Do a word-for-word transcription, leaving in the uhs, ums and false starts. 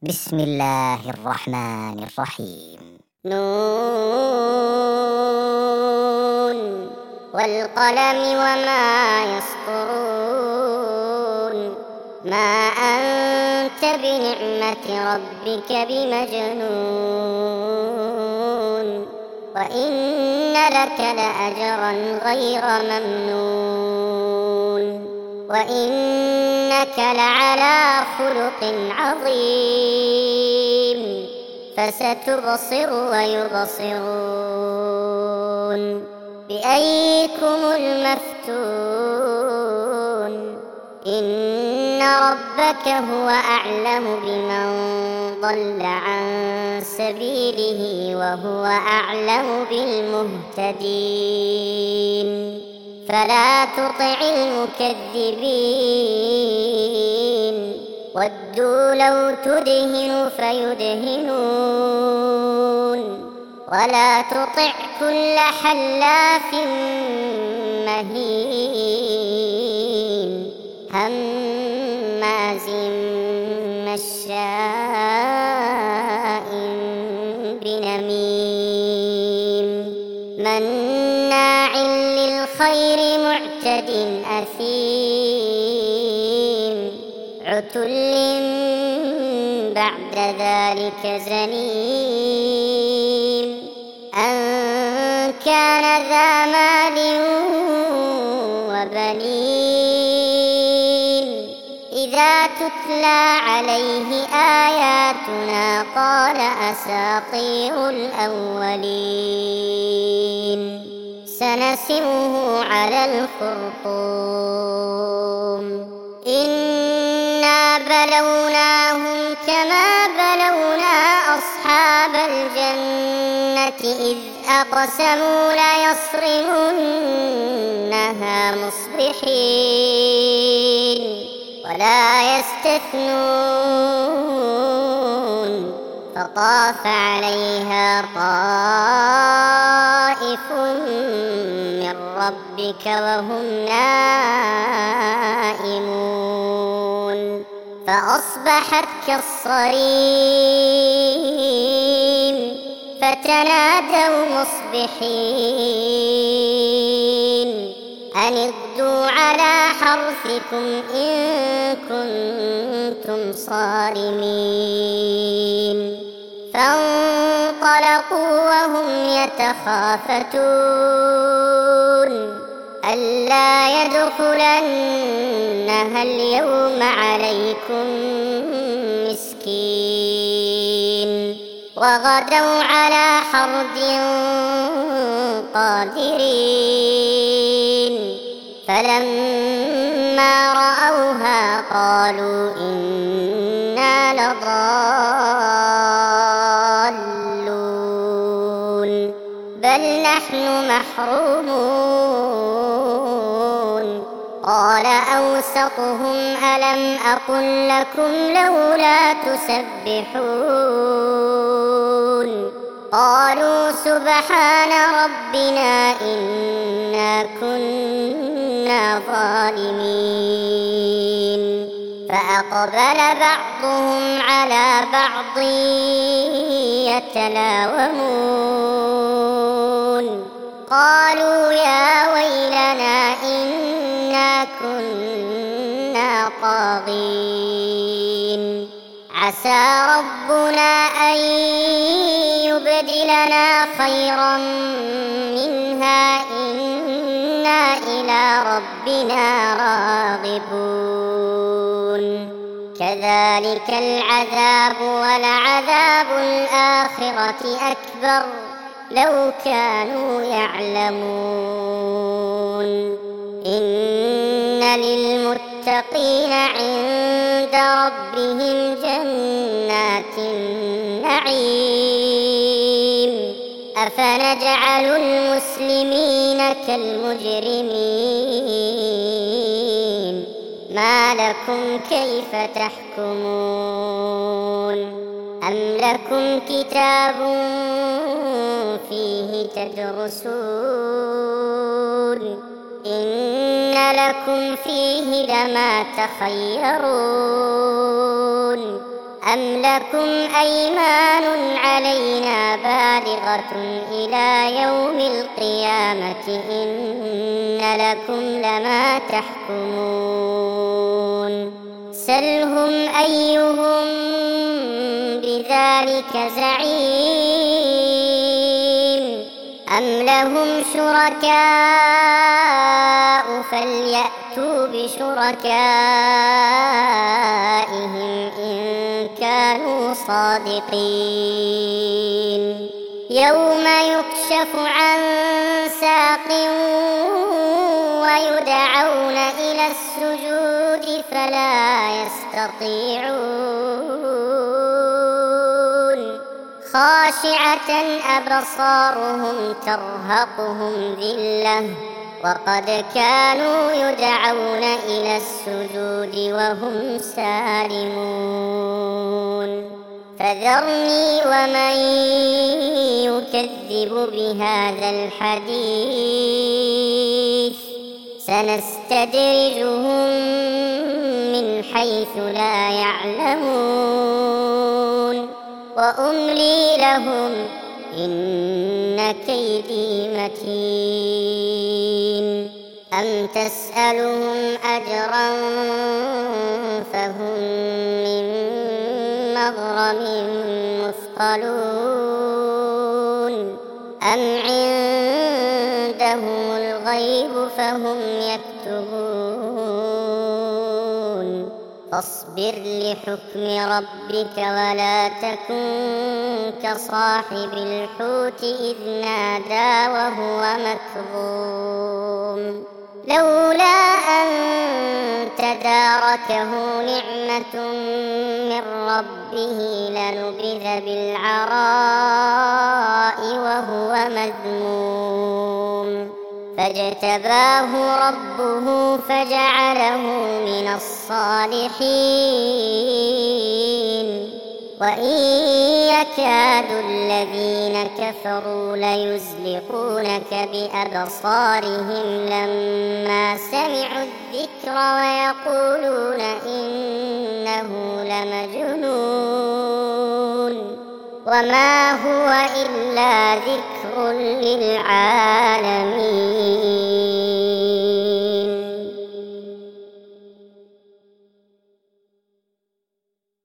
بسم الله الرحمن الرحيم. نون والقلم وما يسطرون ما أنت بنعمة ربك بمجنون وإن لك لأجرا غير ممنون وإنك لعلى خلق عظيم فستبصر ويبصرون بأيكم المفتون إن ربك هو أعلم بمن ضل عن سبيله وهو أعلم بالمهتدين فلا تطع المكذبين ودوا لو تدهن فيدهنون ولا تطع كل حلاف مهين هماز مشاء بنميم مناع للخير معتد أثيم عتل بعد ذلك زنيم أن كان ذا مال وبنين إذا تتلى عليه آياتنا قال أساطير الأولين سنسمه على الخرطوم إنا بلوناهم كما بلونا أصحاب الجنة إذ أقسموا ليصرمنها مصبحين ولا يستثنون فطاف عليها طائف من ربك وهم نائمون فأصبحت كالصريم فتنادوا مصبحين أن اغدوا على حرثكم إن كنتم صارمين فانطلقوا وهم يتخافتون ألا يدخلنها اليوم عليكم مسكين وغدوا على حرد قادرين فلما رأوها قالوا إنا لضالون بل نحن محرومون قال أوسطهم ألم أقل لكم لولا تسبحون قالوا سبحان ربنا إنا كنا ظالمين فأقبل بعضهم على بعض يتلاومون قالوا يا ويلنا إنا كنا طاغين عسى ربنا أن يبدلنا خيرا منها إنا إلى ربنا راغبون كذلك العذاب ولعذاب الآخرة أكبر لو كانوا يعلمون إن للمتقين عند ربهم جنات النعيم أفنجعل المسلمين كالمجرمين ما لكم كيف تحكمون أم لكم كتاب فيه تدرسون إن لكم فيه لما تخيرون أم لكم أيمان علينا بالغة إلى يوم القيامة إن لكم لما تحكمون سلهم أيهم بذلك زعيم أم لهم شركاء فليأتوا بشركائهم إن كانوا صادقين يوم يكشف عن ساق ويدعون إلى السجود فلا يستطيعون خاشعة أبصارهم ترهقهم ذلة وقد كانوا يدعون إلى السجود وهم سالمون فذرني ومن يكذب بهذا الحديث سنستدرجهم من حيث لا يعلمون وأملي لهم إن كيدي متين أم تسألهم أجرا فهم من مغرم مثقلون أم عندهم الغيب فهم يكتبون فاصبر لحكم ربك ولا تكن كصاحب الحوت إذ نادى وهو مكظوم لولا أن تداركه نعمة من ربه لنبذ بالعراء وهو مذموم فاجتباه ربه فجعله من الصالحين وإن يكاد الذين كفروا ليزلقونك بأبصارهم لما سمعوا الذكر ويقولون إنه لمجنون وما هو إلا ذكر للعالمين.